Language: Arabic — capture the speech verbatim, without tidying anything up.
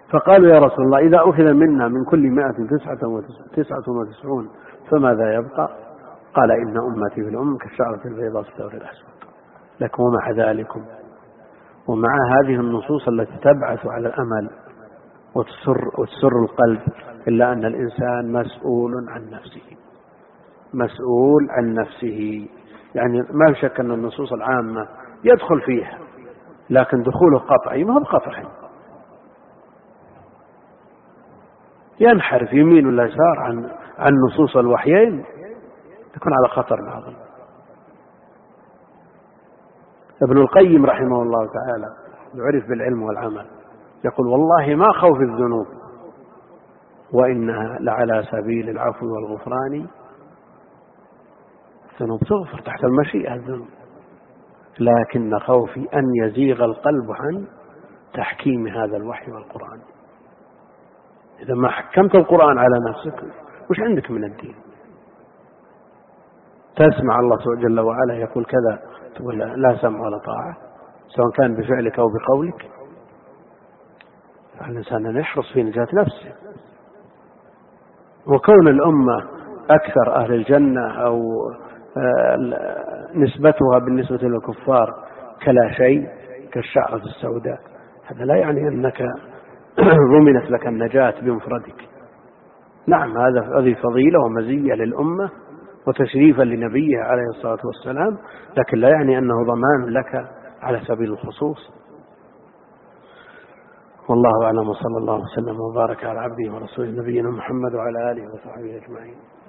فقالوا يا رسول الله إذا أخذ منا من كل مائة تسعة وتسعون فماذا يبقى؟ قال إن أمتي في الأم كالشعرة البيضاء في الثور الأسود. لكن ومع ذلكم ومع هذه النصوص التي تبعث على الأمل وتسر, وتسر القلب، إلا أن الإنسان مسؤول عن نفسه، مسؤول عن نفسه. يعني ما شك أن النصوص العامة يدخل فيها، لكن دخوله قطعي ما هو بقطعي، ينحرف يمين ولا يسار عن عن نصوص الوحيين، يكون على خطر عظيم. ابن القيم رحمه الله تعالى يعرف بالعلم والعمل، يقول والله ما خوف الذنوب وإنها لعلى سبيل العفو والغفران. الذنوب تغفر تحت المشيئة الذنوب، لكن خوفي أن يزيغ القلب عن تحكيم هذا الوحي والقرآن. إذا ما حكمت القرآن على نفسك وش عندك من الدين؟ تسمع الله جل وعلا يقول كذا تقول لا سمع ولا طاعة، سواء كان بفعلك أو بقولك. الإنسان يحرص في نجاة نفسه. وكون الأمة أكثر أهل الجنة أو نسبتها بالنسبة للكفار كلا شيء كالشعرة السوداء، هذا لا يعني أنك ضمنت لك النجاة بمفردك. نعم هذا هذه فضيلة ومزية للأمة وتشريفا لنبيه عليه الصلاة والسلام، لكن لا يعني أنه ضمان لك على سبيل الخصوص. والله أعلم، وصلى الله وسلم وبارك على عبده ورسوله نبينا محمد وعلى آله وصحبه أجمعين.